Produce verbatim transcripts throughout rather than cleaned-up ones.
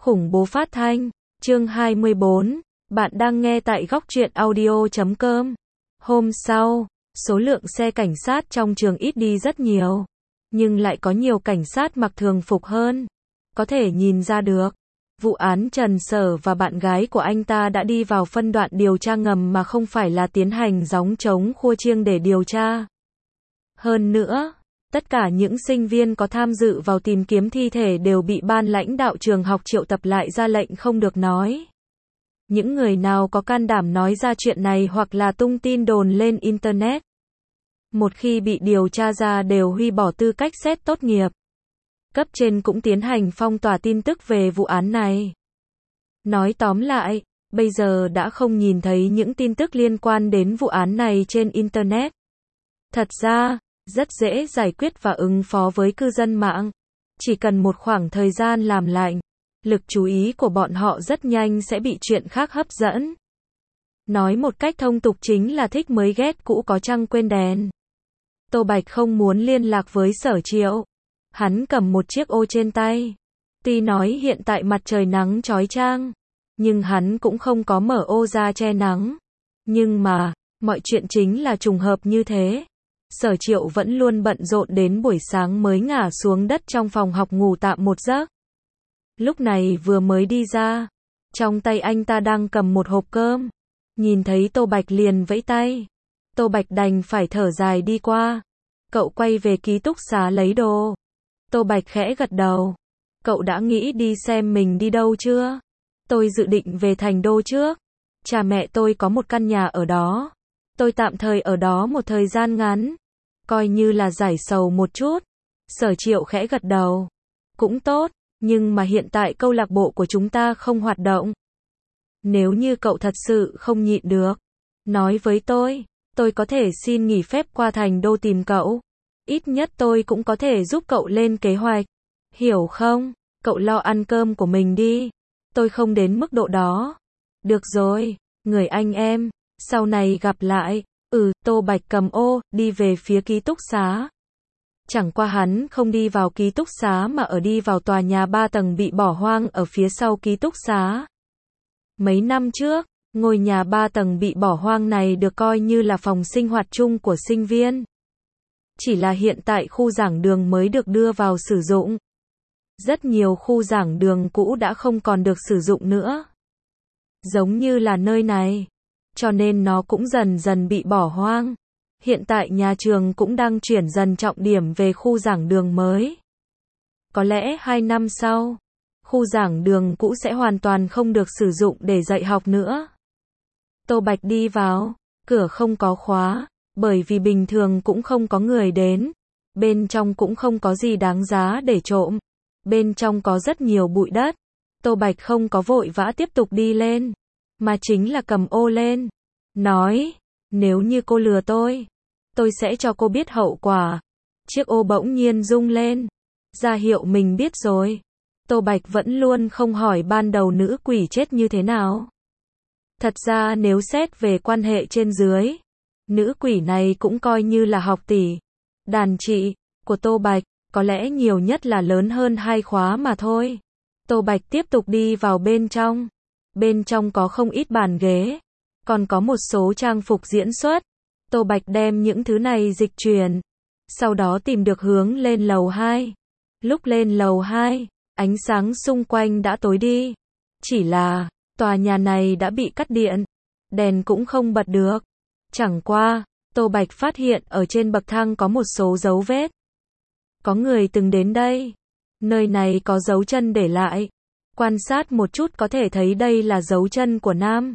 Khủng bố phát thanh, chương hai mươi bốn, bạn đang nghe tại góc truyện audio chấm com. Hôm sau, số lượng xe cảnh sát trong trường ít đi rất nhiều, nhưng lại có nhiều cảnh sát mặc thường phục hơn. Có thể nhìn ra được, vụ án Trần Sở và bạn gái của anh ta đã đi vào phân đoạn điều tra ngầm mà không phải là tiến hành gióng trống khua chiêng để điều tra. Hơn nữa, tất cả những sinh viên có tham dự vào tìm kiếm thi thể đều bị ban lãnh đạo trường học triệu tập lại ra lệnh không được nói. Những người nào có can đảm nói ra chuyện này hoặc là tung tin đồn lên Internet, một khi bị điều tra ra đều huy bỏ tư cách xét tốt nghiệp. Cấp trên cũng tiến hành phong tỏa tin tức về vụ án này. Nói tóm lại, bây giờ đã không nhìn thấy những tin tức liên quan đến vụ án này trên Internet. Thật ra, rất dễ giải quyết và ứng phó với cư dân mạng. Chỉ cần một khoảng thời gian làm lạnh, lực chú ý của bọn họ rất nhanh sẽ bị chuyện khác hấp dẫn. Nói một cách thông tục chính là thích mới ghét cũ có trăng quên đèn. Tô Bạch không muốn liên lạc với Sở Triệu. Hắn cầm một chiếc ô trên tay. Tuy nói hiện tại mặt trời nắng chói chang, nhưng hắn cũng không có mở ô ra che nắng. Nhưng mà, mọi chuyện chính là trùng hợp như thế. Sở Triệu vẫn luôn bận rộn đến buổi sáng mới ngả xuống đất trong phòng học ngủ tạm một giấc. Lúc này vừa mới đi ra, trong tay anh ta đang cầm một hộp cơm. Nhìn thấy Tô Bạch liền vẫy tay. Tô Bạch đành phải thở dài đi qua. Cậu quay về ký túc xá lấy đồ. Tô Bạch khẽ gật đầu. Cậu đã nghĩ đi xem mình đi đâu chưa? Tôi dự định về Thành Đô trước. Cha mẹ tôi có một căn nhà ở đó. Tôi tạm thời ở đó một thời gian ngắn. Coi như là giải sầu một chút. Sở Triệu khẽ gật đầu. Cũng tốt, nhưng mà hiện tại câu lạc bộ của chúng ta không hoạt động. Nếu như cậu thật sự không nhịn được, nói với tôi, tôi có thể xin nghỉ phép qua Thành Đô tìm cậu. Ít nhất tôi cũng có thể giúp cậu lên kế hoạch. Hiểu không? Cậu lo ăn cơm của mình đi. Tôi không đến mức độ đó. Được rồi, người anh em, sau này gặp lại. Ừ, Tô Bạch cầm ô, đi về phía ký túc xá. Chẳng qua hắn không đi vào ký túc xá mà ở đi vào tòa nhà ba tầng bị bỏ hoang ở phía sau ký túc xá. Mấy năm trước, ngôi nhà ba tầng bị bỏ hoang này được coi như là phòng sinh hoạt chung của sinh viên. Chỉ là hiện tại khu giảng đường mới được đưa vào sử dụng. Rất nhiều khu giảng đường cũ đã không còn được sử dụng nữa. Giống như là nơi này. Cho nên nó cũng dần dần bị bỏ hoang. Hiện tại nhà trường cũng đang chuyển dần trọng điểm về khu giảng đường mới. Có lẽ hai năm sau, khu giảng đường cũ sẽ hoàn toàn không được sử dụng để dạy học nữa. Tô Bạch đi vào, cửa không có khóa, bởi vì bình thường cũng không có người đến. Bên trong cũng không có gì đáng giá để trộm. Bên trong có rất nhiều bụi đất. Tô Bạch không có vội vã tiếp tục đi lên, mà chính là cầm ô lên. Nói, nếu như cô lừa tôi, tôi sẽ cho cô biết hậu quả. Chiếc ô bỗng nhiên rung lên, ra hiệu mình biết rồi. Tô Bạch vẫn luôn không hỏi ban đầu nữ quỷ chết như thế nào. Thật ra nếu xét về quan hệ trên dưới, nữ quỷ này cũng coi như là học tỷ, đàn chị của Tô Bạch, có lẽ nhiều nhất là lớn hơn hai khóa mà thôi. Tô Bạch tiếp tục đi vào bên trong. Bên trong có không ít bàn ghế, còn có một số trang phục diễn xuất. Tô Bạch đem những thứ này dịch chuyển, sau đó tìm được hướng lên lầu hai. Lúc lên lầu hai, ánh sáng xung quanh đã tối đi. Chỉ là, tòa nhà này đã bị cắt điện, đèn cũng không bật được. Chẳng qua, Tô Bạch phát hiện ở trên bậc thang có một số dấu vết. Có người từng đến đây. Nơi này có dấu chân để lại. Quan sát một chút có thể thấy đây là dấu chân của nam.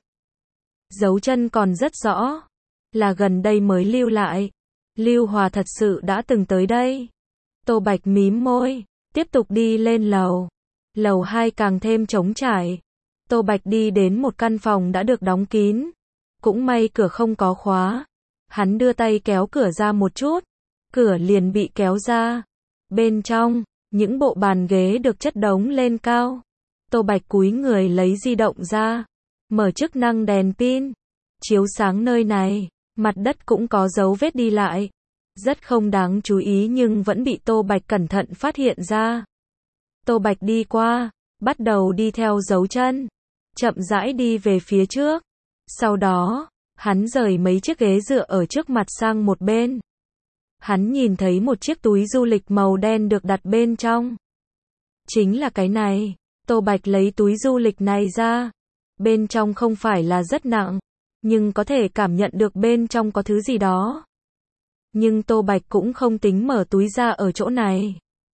Dấu chân còn rất rõ, là gần đây mới lưu lại. Lưu Hòa thật sự đã từng tới đây. Tô Bạch mím môi, tiếp tục đi lên lầu. Lầu hai càng thêm trống trải. Tô Bạch đi đến một căn phòng đã được đóng kín. Cũng may cửa không có khóa. Hắn đưa tay kéo cửa ra một chút. Cửa liền bị kéo ra. Bên trong, những bộ bàn ghế được chất đống lên cao. Tô Bạch cúi người lấy di động ra, mở chức năng đèn pin, chiếu sáng nơi này. Mặt đất cũng có dấu vết đi lại, rất không đáng chú ý nhưng vẫn bị Tô Bạch cẩn thận phát hiện ra. Tô Bạch đi qua, bắt đầu đi theo dấu chân, chậm rãi đi về phía trước. Sau đó, hắn rời mấy chiếc ghế dựa ở trước mặt sang một bên. Hắn nhìn thấy một chiếc túi du lịch màu đen được đặt bên trong. Chính là cái này. Tô Bạch lấy túi du lịch này ra. Bên trong không phải là rất nặng, nhưng có thể cảm nhận được bên trong có thứ gì đó. Nhưng Tô Bạch cũng không tính mở túi ra ở chỗ này,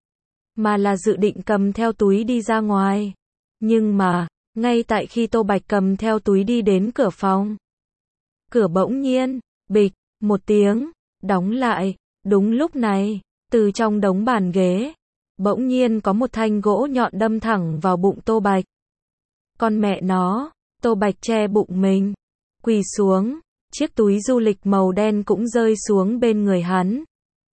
mà là dự định cầm theo túi đi ra ngoài. Nhưng mà, ngay tại khi Tô Bạch cầm theo túi đi đến cửa phòng, cửa bỗng nhiên, bịch, một tiếng, đóng lại. Đúng lúc này, từ trong đống bàn ghế, bỗng nhiên có một thanh gỗ nhọn đâm thẳng vào bụng Tô Bạch. Con mẹ nó, Tô Bạch che bụng mình, quỳ xuống, chiếc túi du lịch màu đen cũng rơi xuống bên người hắn.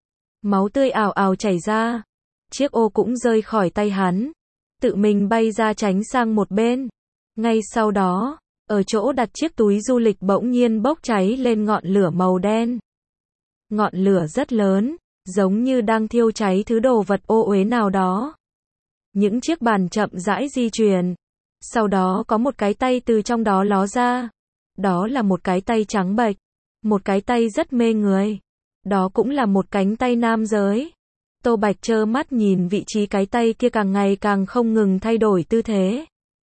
Máu tươi ào ào chảy ra, chiếc ô cũng rơi khỏi tay hắn, tự mình bay ra tránh sang một bên. Ngay sau đó, ở chỗ đặt chiếc túi du lịch bỗng nhiên bốc cháy lên ngọn lửa màu đen. Ngọn lửa rất lớn, giống như đang thiêu cháy thứ đồ vật ô uế nào đó. Những chiếc bàn chậm rãi di chuyển. Sau đó có một cái tay từ trong đó ló ra. Đó là một cái tay trắng bệch. Một cái tay rất mê người. Đó cũng là một cánh tay nam giới. Tô Bạch trơ mắt nhìn vị trí cái tay kia càng ngày càng không ngừng thay đổi tư thế.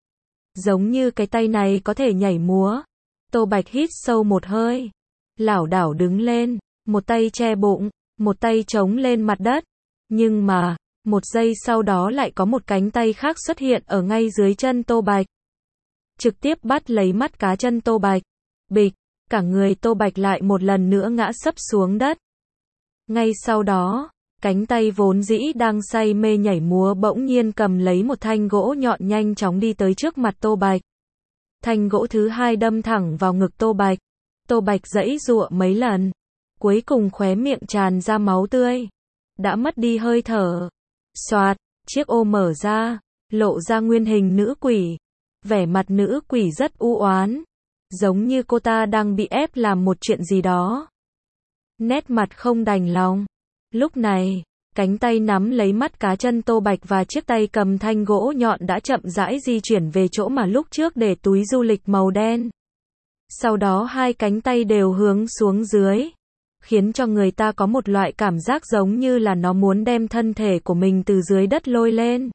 Giống như cái tay này có thể nhảy múa. Tô Bạch hít sâu một hơi. Lảo đảo đứng lên. Một tay che bụng, một tay chống lên mặt đất. Nhưng mà, một giây sau đó lại có một cánh tay khác xuất hiện ở ngay dưới chân Tô Bạch. Trực tiếp bắt lấy mắt cá chân Tô Bạch. Bịch, cả người Tô Bạch lại một lần nữa ngã sấp xuống đất. Ngay sau đó, cánh tay vốn dĩ đang say mê nhảy múa bỗng nhiên cầm lấy một thanh gỗ nhọn nhanh chóng đi tới trước mặt Tô Bạch. Thanh gỗ thứ hai đâm thẳng vào ngực Tô Bạch. Tô Bạch giãy giụa mấy lần. Cuối cùng khóe miệng tràn ra máu tươi. Đã mất đi hơi thở. Xoạt, chiếc ô mở ra, lộ ra nguyên hình nữ quỷ. Vẻ mặt nữ quỷ rất u oán, giống như cô ta đang bị ép làm một chuyện gì đó. Nét mặt không đành lòng. Lúc này, cánh tay nắm lấy mắt cá chân Tô Bạch và chiếc tay cầm thanh gỗ nhọn đã chậm rãi di chuyển về chỗ mà lúc trước để túi du lịch màu đen. Sau đó hai cánh tay đều hướng xuống dưới, khiến cho người ta có một loại cảm giác giống như là nó muốn đem thân thể của mình từ dưới đất lôi lên.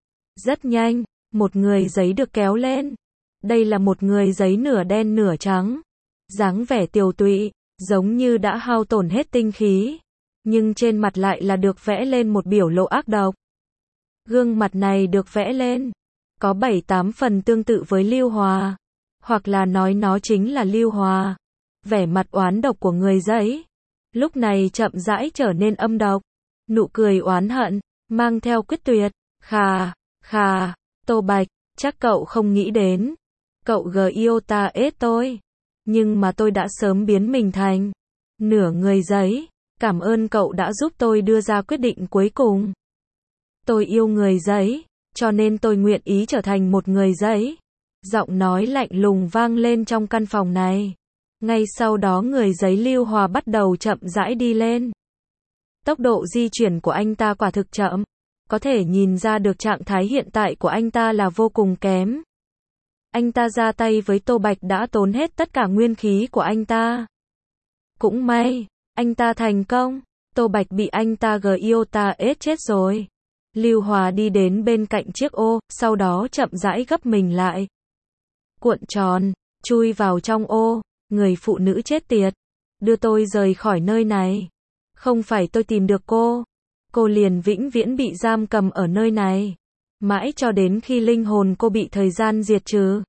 Rất nhanh, một người giấy được kéo lên. Đây là một người giấy nửa đen nửa trắng. Dáng vẻ tiều tụy, giống như đã hao tổn hết tinh khí. Nhưng trên mặt lại là được vẽ lên một biểu lộ ác độc. Gương mặt này được vẽ lên, có bảy tám phần tương tự với Lưu Hòa. Hoặc là nói nó chính là Lưu Hòa. Vẻ mặt oán độc của người giấy lúc này chậm rãi trở nên âm độc. Nụ cười oán hận, mang theo quyết tuyệt. Khà, khà, Tô Bạch, chắc cậu không nghĩ đến. Cậu gờ yêu ta ết tôi. Nhưng mà tôi đã sớm biến mình thành nửa người giấy. Cảm ơn cậu đã giúp tôi đưa ra quyết định cuối cùng. Tôi yêu người giấy, cho nên tôi nguyện ý trở thành một người giấy. Giọng nói lạnh lùng vang lên trong căn phòng này. Ngay sau đó người giấy Lưu Hòa bắt đầu chậm rãi đi lên. Tốc độ di chuyển của anh ta quả thực chậm. Có thể nhìn ra được trạng thái hiện tại của anh ta là vô cùng kém. Anh ta ra tay với Tô Bạch đã tốn hết tất cả nguyên khí của anh ta. Cũng may, anh ta thành công. Tô Bạch bị anh ta gờ yêu ta ết chết rồi. Lưu Hòa đi đến bên cạnh chiếc ô, sau đó chậm rãi gấp mình lại. Cuộn tròn, chui vào trong ô. Người phụ nữ chết tiệt. Đưa tôi rời khỏi nơi này. Không phải tôi tìm được cô. Cô liền vĩnh viễn bị giam cầm ở nơi này. Mãi cho đến khi linh hồn cô bị thời gian diệt trừ.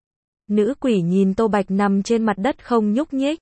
Nữ quỷ nhìn Tô Bạch nằm trên mặt đất không nhúc nhích.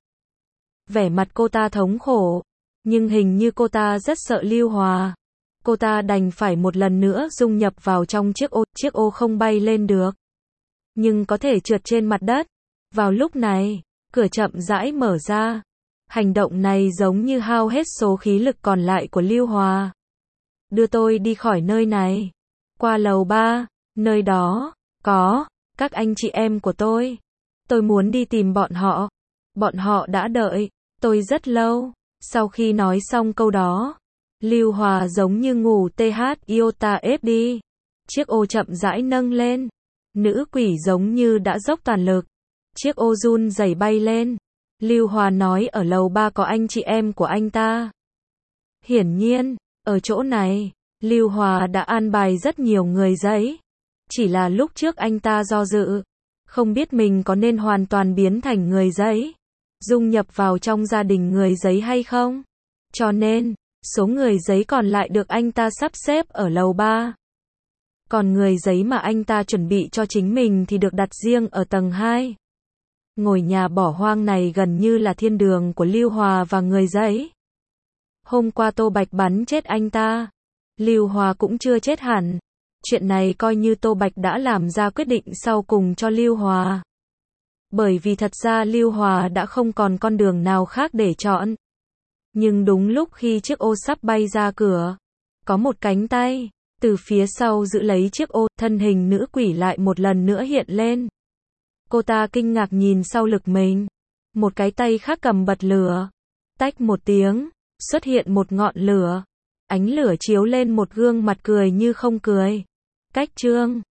Vẻ mặt cô ta thống khổ. Nhưng hình như cô ta rất sợ Lưu Hòa. Cô ta đành phải một lần nữa dung nhập vào trong chiếc ô. Chiếc ô không bay lên được, nhưng có thể trượt trên mặt đất. Vào lúc này, cửa chậm rãi mở ra. Hành động này giống như hao hết số khí lực còn lại của Lưu Hòa. Đưa tôi đi khỏi nơi này. Qua lầu ba, nơi đó, có, các anh chị em của tôi. Tôi muốn đi tìm bọn họ. Bọn họ đã đợi tôi rất lâu. Sau khi nói xong câu đó, Lưu Hòa giống như ngủ tê hát iota ép đi. Chiếc ô chậm rãi nâng lên. Nữ quỷ giống như đã dốc toàn lực. Chiếc ô run rẩy bay lên. Lưu Hòa nói ở lầu ba có anh chị em của anh ta. Hiển nhiên, ở chỗ này, Lưu Hòa đã an bài rất nhiều người giấy. Chỉ là lúc trước anh ta do dự, không biết mình có nên hoàn toàn biến thành người giấy, dung nhập vào trong gia đình người giấy hay không. Cho nên, số người giấy còn lại được anh ta sắp xếp ở lầu ba. Còn người giấy mà anh ta chuẩn bị cho chính mình thì được đặt riêng ở tầng hai. Ngôi nhà bỏ hoang này gần như là thiên đường của Lưu Hòa và người giấy. Hôm qua Tô Bạch bắn chết anh ta. Lưu Hòa cũng chưa chết hẳn. Chuyện này coi như Tô Bạch đã làm ra quyết định sau cùng cho Lưu Hòa. Bởi vì thật ra Lưu Hòa đã không còn con đường nào khác để chọn. Nhưng đúng lúc khi chiếc ô sắp bay ra cửa, có một cánh tay từ phía sau giữ lấy chiếc ô, thân hình nữ quỷ lại một lần nữa hiện lên. Cô ta kinh ngạc nhìn sau lưng mình. Một cái tay khác cầm bật lửa. Tách một tiếng, xuất hiện một ngọn lửa. Ánh lửa chiếu lên một gương mặt cười như không cười. Cách chương